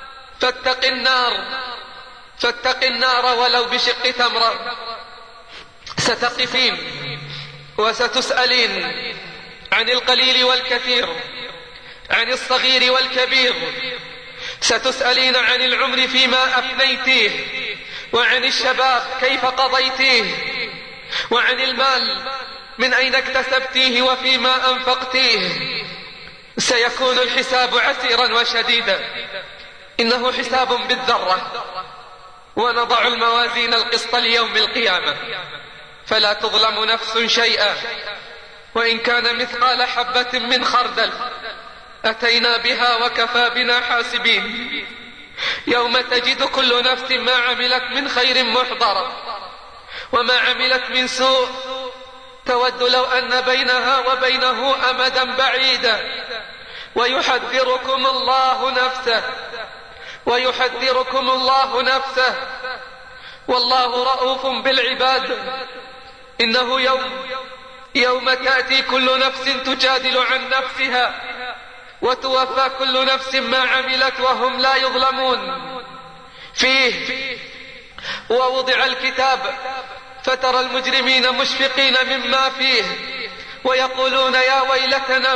فاتق النار ولو بشق تمرة. ستقفين وستسألين عن القليل والكثير، عن الصغير والكبير. ستسألين عن العمر فيما أفنيتيه، وعن الشباب كيف قضيتيه، وعن المال من أين اكتسبتيه وفيما أنفقتيه. سيكون الحساب عسيرا وشديدا، إنه حساب بالذرة. ونضع الموازين القسط ليوم القيامة فلا تظلم نفس شيئا، وإن كان مثقال حبة من خردل أتينا بها وكفى بنا حاسبين. يوم تجد كل نفس ما عملت من خير محضرا وما عملت من سوء تود لو أن بينها وبينه أمدا بعيدا. ويحذركم الله نفسه والله رؤوف بالعباد. إنه يوم تأتي كل نفس تجادل عن نفسها وتوفى كل نفس ما عملت وهم لا يظلمون. فيه ووضع الكتاب فترى المجرمين مشفقين مما فيه ويقولون يا ويلتنا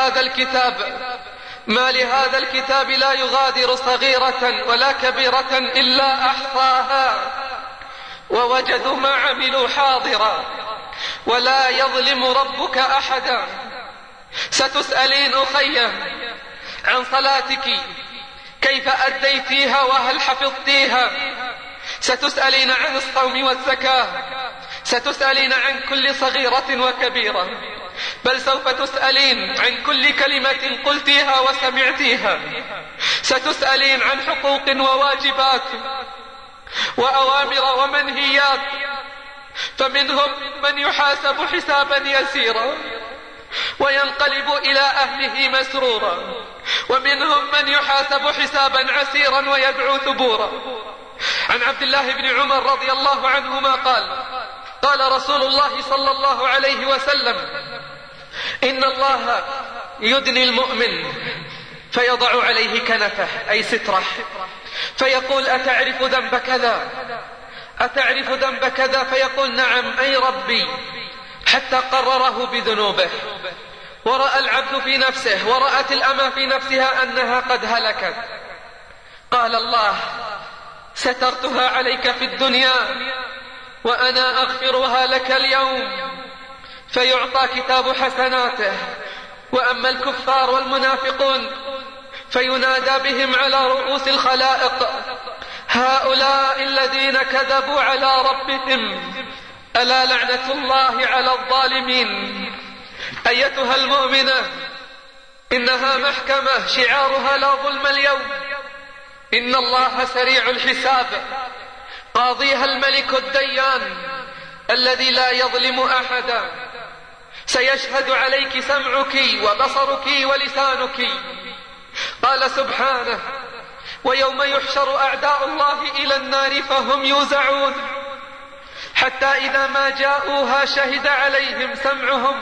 ما لهذا الكتاب لا يغادر صغيرة ولا كبيرة إلا أحصاها ووجدوا ما عملوا حاضرا ولا يظلم ربك أحدا. ستسألين أخي عن صلاتك كيف أديتيها وهل حفظتيها. ستسألين عن الصوم والزكاة، ستسألين عن كل صغيرة وكبيرة، بل سوف تسألين عن كل كلمة قلتيها وسمعتيها. ستسألين عن حقوق وواجبات وأوامر ومنهيات، فمنهم من يحاسب حسابا يسيرا وينقلب إلى أهله مسرورا، ومنهم من يحاسب حسابا عسيرا ويدعو ثبورا. عن عبد الله بن عمر رضي الله عنهما قال رسول الله صلى الله عليه وسلم: إن الله يدني المؤمن فيضع عليه كنفه أي ستره فيقول: أتعرف ذنب كذا؟ فيقول: نعم أي ربي، حتى قرره بذنوبه. ورأى العبد في نفسه ورأت الأمة في نفسها أنها قد هلكت، قال الله: سترتها عليك في الدنيا وأنا أغفرها لك اليوم. فيعطى كتاب حسناته. وأما الكفار والمنافقون فينادى بهم على رؤوس الخلائق: هؤلاء الذين كذبوا على ربهم، ألا لعنة الله على الظالمين. أيتها المؤمنة، إنها محكمة شعارها لا ظلم اليوم. إن الله سريع الحساب، قاضيها الملك الديان الذي لا يظلم أحدا. سيشهد عليك سمعك وبصرك ولسانك. قال سبحانه: ويوم يحشر أعداء الله إلى النار فهم يوزعون حتى إذا ما جاءوها شهد عليهم سمعهم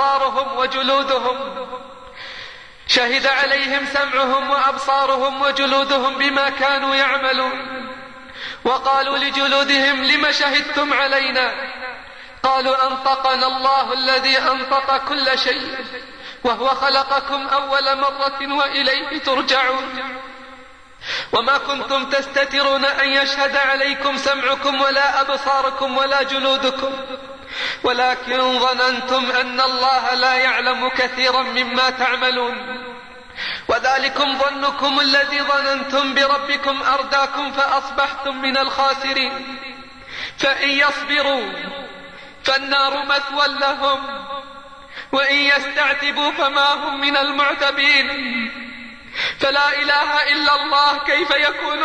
وأبصارهم بما كانوا يعملون. وقالوا لجلودهم: لم شهدتم علينا؟ قالوا: أنطقنا الله الذي أنطق كل شيء وهو خلقكم أول مرة وإليه ترجعون. وما كنتم تستترون أن يشهد عليكم سمعكم ولا أبصاركم ولا جلودكم، ولكن ظننتم أن الله لا يعلم كثيرا مما تعملون. وذلكم ظنكم الذي ظننتم بربكم أرداكم فأصبحتم من الخاسرين. فإن يصبروا فالنار مثوى لهم، وإن يستعتبوا فما هم من المعتبين. فلا إله إلا الله كيف يكون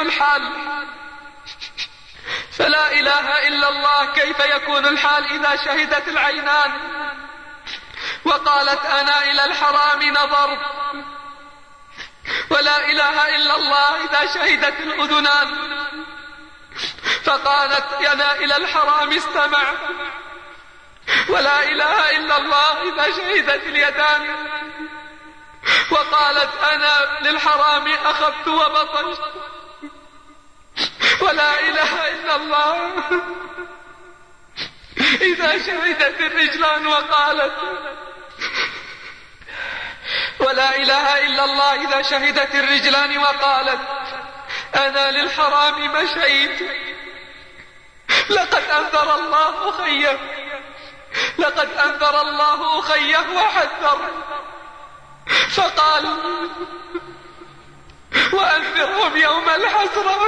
الحال إذا شهدت العينان وقالت: أنا إلى الحرام نظرت. ولا إله إلا الله إذا شهدت الأذنان فقالت: أنا إلى الحرام استمعت. ولا إله إلا الله إذا شهدت اليدان وقالت: أنا للحرام أخذت وبطشت. ولا إله إلا الله إذا شهدت الرجلان وقالت. ولا إله إلا الله إذا شهدت الرجلان وقالت: أنا للحرام مشيت. لقد أنذر الله خيّ لقد أنذر الله أخيه وحذر، فقال وأنذرهم يوم الحسرة.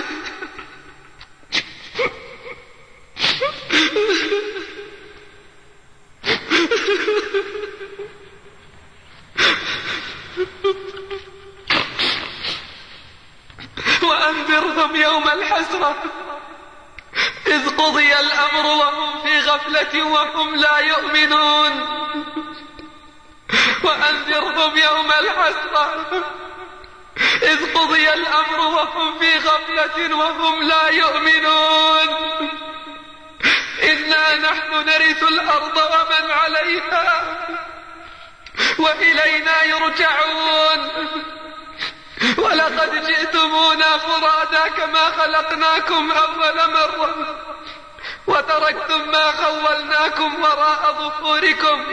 وأنذرهم يوم الحسرة إذ قضي الأمر وهم في غفلة وهم لا يؤمنون. وأنذرهم يوم الحسرة إذ قضي الأمر وهم في غفلة وهم لا يؤمنون. إنا نحن نرث الأرض ومن عليها وإلينا يرجعون. ولقد جئتمونا فرادا كما خلقناكم أول مرة وتركتم ما خولناكم وراء ظهوركم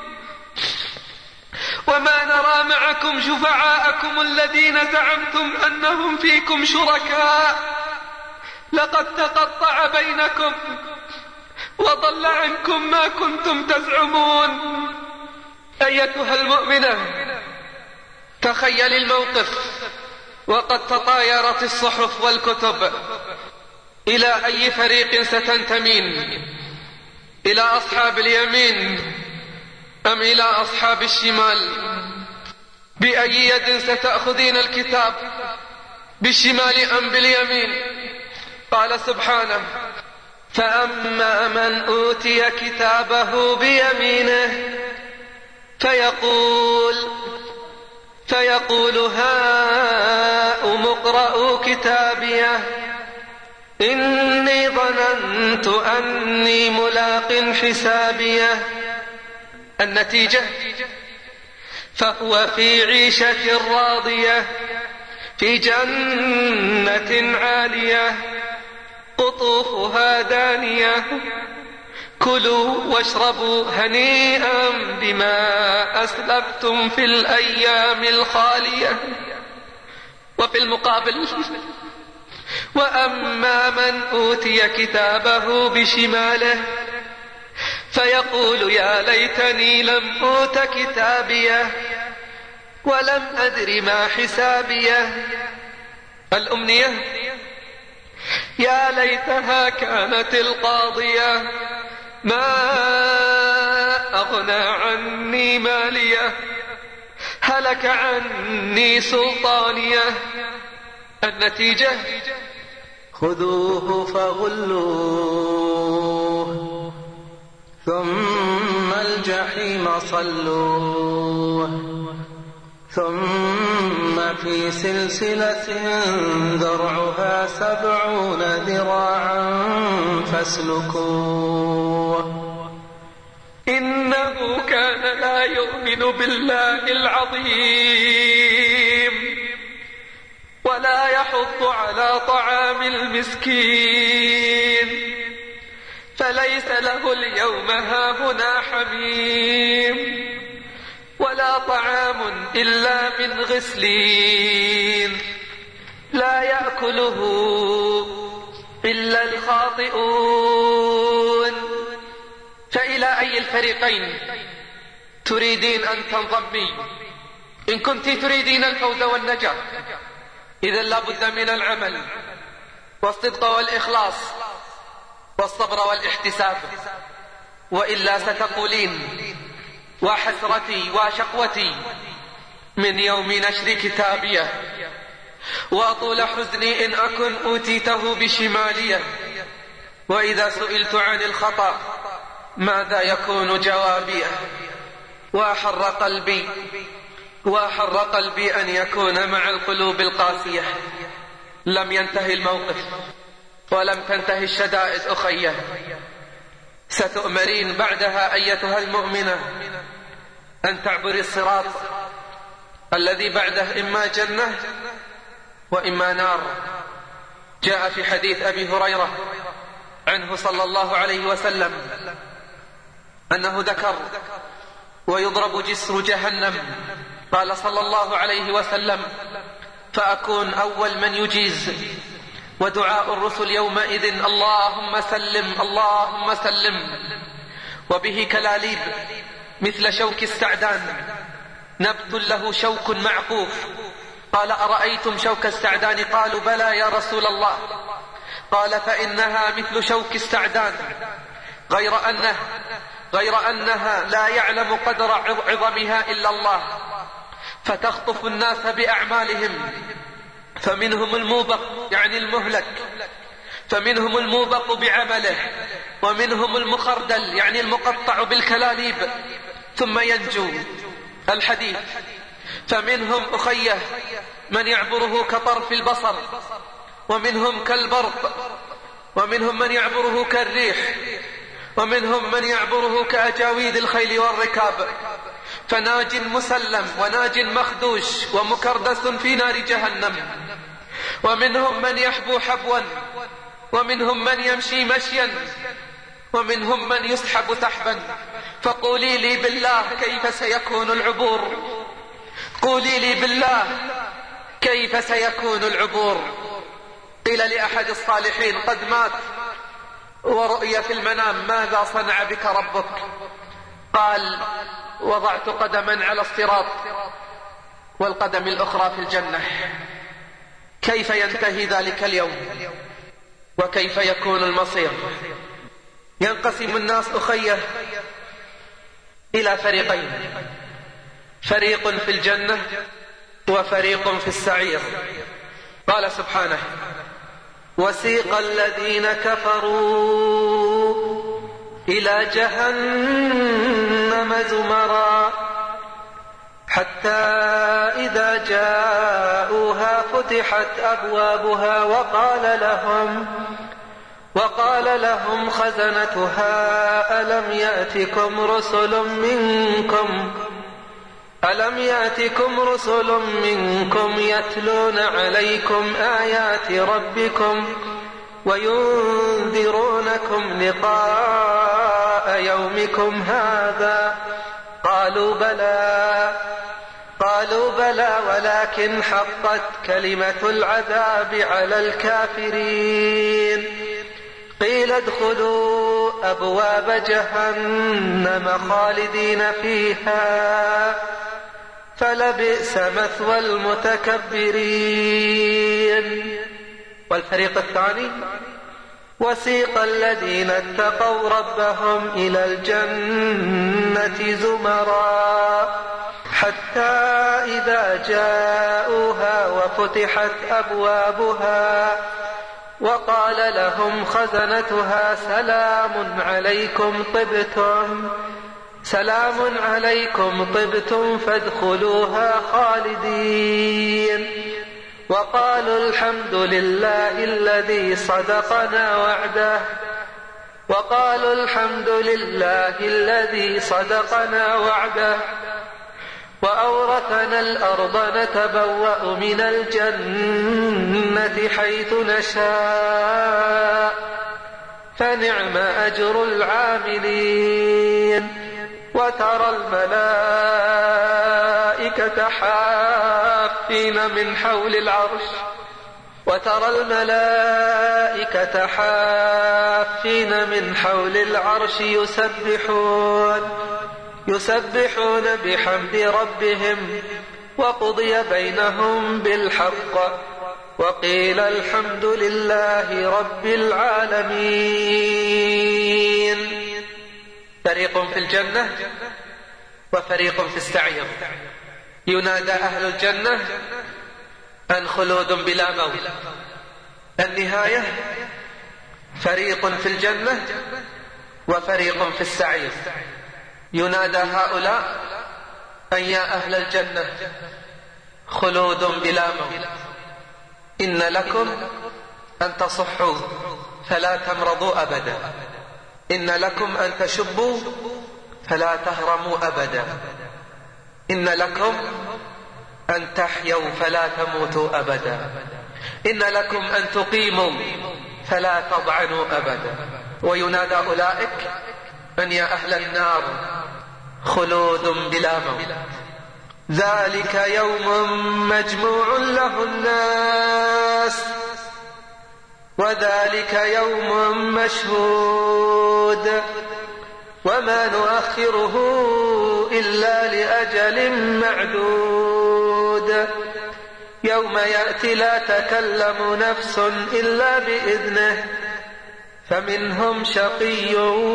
وما نرى معكم شفعاءكم الذين زعمتم أنهم فيكم شركاء. لقد تقطع بينكم وضل عنكم ما كنتم تزعمون. أيتها المؤمنة، تخيل الموقف وقد تطايرت الصحف والكتب. إلى أي فريق ستنتمين؟ إلى أصحاب اليمين أم إلى أصحاب الشمال؟ بأي يد ستأخذين الكتاب؟ بالشمال أم باليمين؟ قال سبحانه: فأما من أوتي كتابه بيمينه فيقول هاؤم اقرءوا كتابيه إني ظننت أني ملاق حسابيه. النتيجة: فهو في عيشة راضية في جنة عالية قطوفها دانية كلوا واشربوا هنيئا بما أسلفتم في الأيام الخالية. وفي المقابل: وأما من أوتي كتابه بشماله فيقول يا ليتني لم أوت كتابيه ولم أدر ما حسابيه. الأمنية: يا ليتها كانت القاضية ما أغنى عني ماليه هلك عني سلطانيه. النتيجة: خذوه فغلوه ثم الجحيم صلوه ثم في سلسلة ذرعها 70 ذراعا فاسلكوه إنه كان لا يؤمن بالله العظيم ولا يحض على طعام المسكين فليس له اليوم هاهنا حميم ولا طعام إلا من غسلين لا يأكله إلا الخاطئون. فإلى أي الفريقين تريدين أن تنضمي؟ إن كنت تريدين الفوز والنجاة إذن لا بد من العمل والصدق والإخلاص والصبر والاحتساب، وإلا ستقولين وحسرتي وشقوتي من يوم نشر كتابيه وطول حزني إن أكن أوتيته بشماليه وإذا سئلت عن الخطأ ماذا يكون جوابيه. وأحر قلبي أن يكون مع القلوب القاسية. لم ينتهي الموقف ولم تنتهي الشدائد أخيه، ستؤمرين بعدها أيتها المؤمنة أن تعبري الصراط الذي بعده إما جنة وإما نار. جاء في حديث أبي هريرة عنه صلى الله عليه وسلم أنه ذكر ويضرب جسر جهنم، قال صلى الله عليه وسلم فأكون أول من يجيز، ودعاء الرسل يومئذ اللهم سلم اللهم سلم، وبه كلاليب مثل شوك السعدان، نبت له شوك معقوف. قال أرأيتم شوك السعدان؟ قالوا بلى يا رسول الله. قال فإنها مثل شوك السعدان، غير أنها لا يعلم قدر عظمها إلا الله، فتخطف الناس بأعمالهم، فمنهم الموبق يعني المهلك، فمنهم الموبق بعمله، ومنهم المخردل يعني المقطع بالكلاليب ثم ينجو. الحديث: فمنهم أخيه من يعبره كطرف البصر، ومنهم كالبرق، ومنهم من يعبره كالريح، ومنهم من يعبره كأجاويد الخيل والركاب، فناج مسلم وناج مخدوش ومكردس في نار جهنم. ومنهم من يحبو حبوا، ومنهم من يمشي مشيا، ومنهم من يسحب سحبا. فقولي لي بالله كيف سيكون العبور؟ قولي لي بالله كيف سيكون العبور؟ قيل لأحد الصالحين قد مات ورؤي في المنام: ماذا صنع بك ربك؟ قال: وضعت قدما على الصراط والقدم الأخرى في الجنة. كيف ينتهي ذلك اليوم؟ وكيف يكون المصير؟ ينقسم الناس أخيه إلى فريقين: فريق في الجنة وفريق في السعير. قال سبحانه: وسيق الذين كفروا إلى جهنم زمرا حتى إذا جاءوها فتحت أبوابها وقال لهم خزنتها ألم يأتكم رسل منكم يتلون عليكم آيات ربكم وينذرونكم لقاء يومكم هذا؟ قالوا بلى ولكن حقت كلمة العذاب على الكافرين. قيل ادخلوا أبواب جهنم خالدين فيها فلبئس مثوى المتكبرين. والفريق الثاني: وسيق الذين اتقوا ربهم إلى الجنة زمرا حتى إذا جاءوها وفتحت أبوابها وقال لهم خزنتها سلام عليكم طبتم فادخلوها خالدين. وقالوا الحمد لله الذي صدقنا وعده وأورثنا الأرض نتبوأ من الجنة حيث نشاء فنعم أجر العاملين. وترى الملائكة حافين من حول العرش يسبحون بحمد ربهم وقضي بينهم بالحق وقيل الحمد لله رب العالمين. فريق في الجنة وفريق في السعير. ينادى أهل الجنة أن خلود بلا موت. النهاية: فريق في الجنة وفريق في السعير. ينادى هؤلاء أن يا أهل الجنة خلود بلا موت، إن لكم أن تصحوا فلا تمرضوا أبدا، إن لكم أن تشبوا فلا تهرموا أبدا، إن لكم أن تحيوا فلا تموتوا أبدا، إن لكم أن تقيموا فلا تضعنوا أبدا. وينادى أولئك أن يا أهل النار خلود بلا موت، ذلك يوم مجموع له الناس وذلك يوم مشهود وما نؤخره إلا لأجل معدود يوم يأتي لا تكلم نفس إلا بإذنه فمنهم شقي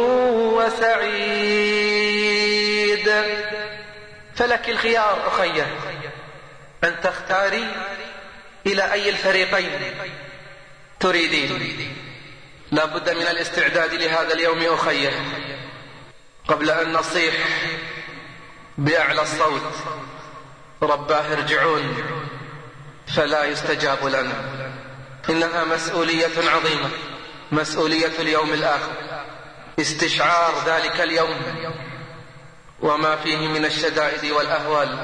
وسعيد. فلك الخيار أخيه أن تختاري إلى أي الفريقين تريدين. لا بد من الاستعداد لهذا اليوم أخيه قبل أن نصيح بأعلى الصوت رباه ارجعون فلا يستجاب لنا. إنها مسؤولية عظيمة، مسؤولية اليوم الآخر، استشعار ذلك اليوم وما فيه من الشدائد والأهوال.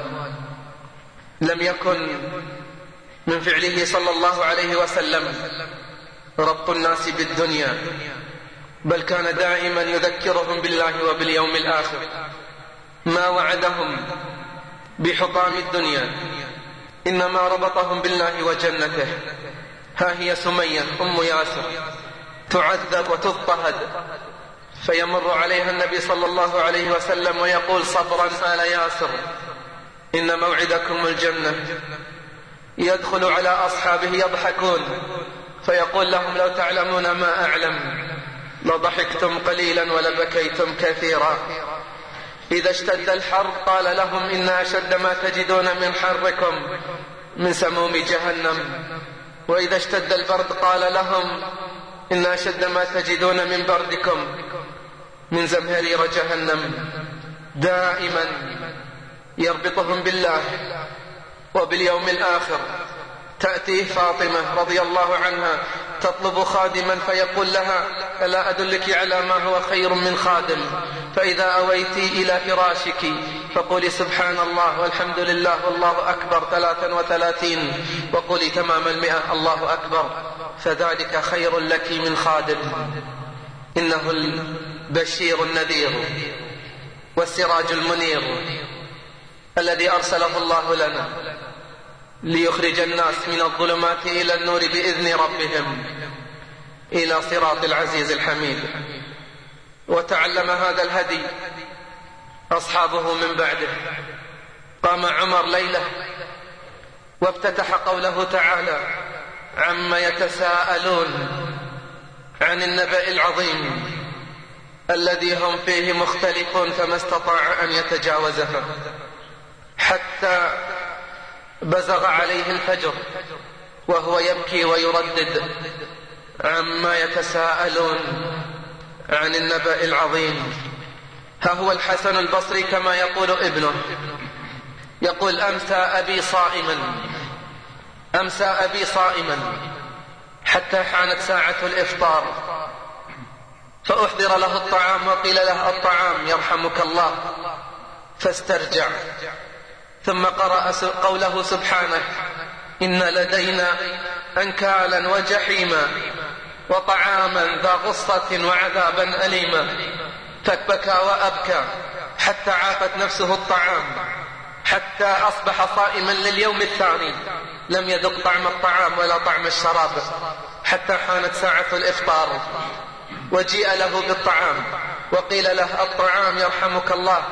لم يكن من فعله صلى الله عليه وسلم ربط الناس بالدنيا، بل كان دائما يذكرهم بالله وباليوم الآخر. ما وعدهم بحطام الدنيا، إنما ربطهم بالله وجنته. ها هي سمية أم ياسر تعذب وتضطهد، فيمر عليها النبي صلى الله عليه وسلم ويقول صبرا آل ياسر إن موعدكم الجنة. يدخل على أصحابه يضحكون فيقول لهم لو تعلمون ما أعلم لضحكتم قليلا ولبكيتم كثيرا. إذا اشتد الحر قال لهم إن أشد ما تجدون من حركم من سموم جهنم. وإذا اشتد البرد قال لهم إن أشد ما تجدون من بردكم من زمهرير جهنم. دائما يربطهم بالله وباليوم الآخر. تأتيه فاطمة رضي الله عنها تطلب خادما فيقول لها ألا أدلك على ما هو خير من خادم؟ فإذا أويتي إلى فراشك فقولي سبحان الله والحمد لله والله أكبر 33 وقولي تمام 100 الله أكبر، فذلك خير لك من خادم. إنه البشير النذير والسراج المنير الذي أرسله الله لنا ليخرج الناس من الظلمات إلى النور بإذن ربهم إلى صراط العزيز الحميد. وتعلم هذا الهدي أصحابه من بعده. قام عمر ليلة وافتتح قوله تعالى عما يتساءلون عن النبأ العظيم الذي هم فيه مختلفون فما استطاع أن يتجاوزها، حتى بزغ عليه الفجر وهو يبكي ويردد عما يتساءلون عن النبأ العظيم. ها هو الحسن البصري كما يقول ابنه، يقول أمسى أبي صائما حتى حانت ساعة الإفطار فأحضر له الطعام وقيل له الطعام يرحمك الله فاسترجع، ثم قرأ قوله سبحانه إن لدينا أنكالا وجحيما وطعاما ذا غصة وعذابا أليما، فبكى وأبكى حتى عافت نفسه الطعام، حتى أصبح صائما لليوم الثاني لم يذق طعم الطعام ولا طعم الشراب، حتى حانت ساعة الإفطار وجيء له بالطعام وقيل له الطعام يرحمك الله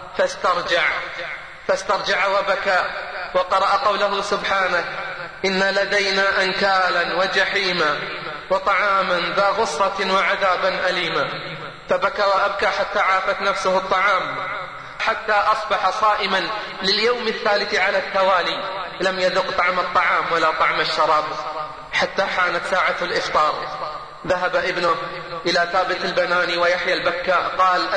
فاسترجع وبكى، وقرأ قوله سبحانه إن لدينا أنكالا وجحيما وطعاما ذا غصة وعذابا أليما، فبكى وأبكى حتى عافت نفسه الطعام، حتى أصبح صائما لليوم الثالث على التوالي لم يذق طعم الطعام ولا طعم الشراب، حتى حانت ساعة الإفطار. ذهب ابنه إلى ثابت البناني ويحيى البكاء قال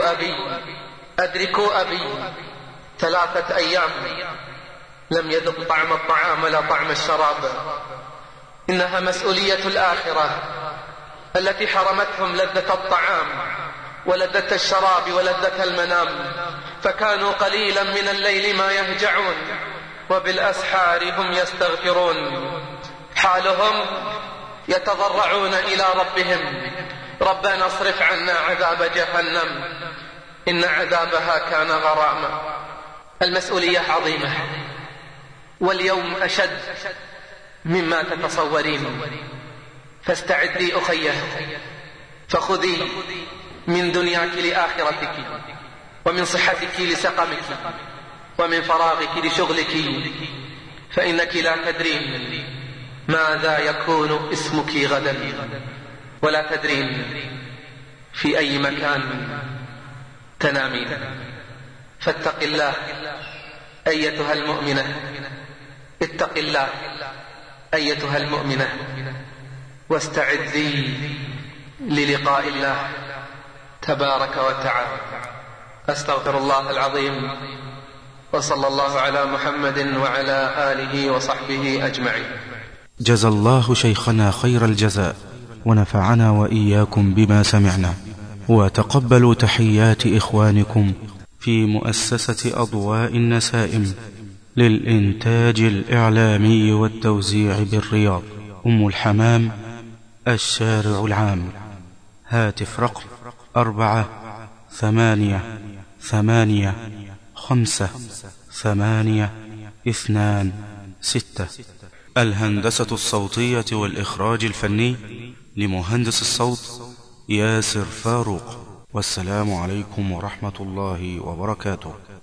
أدركوا أبي 3 أيام لم يذق طعم الطعام ولا طعم الشراب. إنها مسؤولية الآخرة التي حرمتهم لذة الطعام ولذة الشراب ولذة المنام، فكانوا قليلا من الليل ما يهجعون وبالأسحار هم يستغفرون. حالهم يتضرعون إلى ربهم ربنا اصرف عنا عذاب جهنم إن عذابها كان غراما. المسؤولية عظيمة واليوم أشد مما تتصورين، فاستعدي أخيه، فخذي من دنياك لآخرتك، ومن صحتك لسقمك، ومن فراغك لشغلك، فإنك لا تدرين ماذا يكون اسمك غدا، ولا تدرين في أي مكان تنامين. فاتق الله أيتها المؤمنة، اتق الله أيتها المؤمنة، واستعذي للقاء الله تبارك وتعالى. أستغفر الله العظيم، وصلى الله على محمد وعلى آله وصحبه أجمعين. جزى الله شيخنا خير الجزاء، ونفعنا وإياكم بما سمعنا، وتقبلوا تحيات إخوانكم في مؤسسة أضواء النسائم للإنتاج الإعلامي والتوزيع بالرياض، أم الحمام، الشارع العام. هاتف رقم 488582826. الهندسة الصوتية والإخراج الفني لمهندس الصوت ياسر فاروق. والسلام عليكم ورحمة الله وبركاته.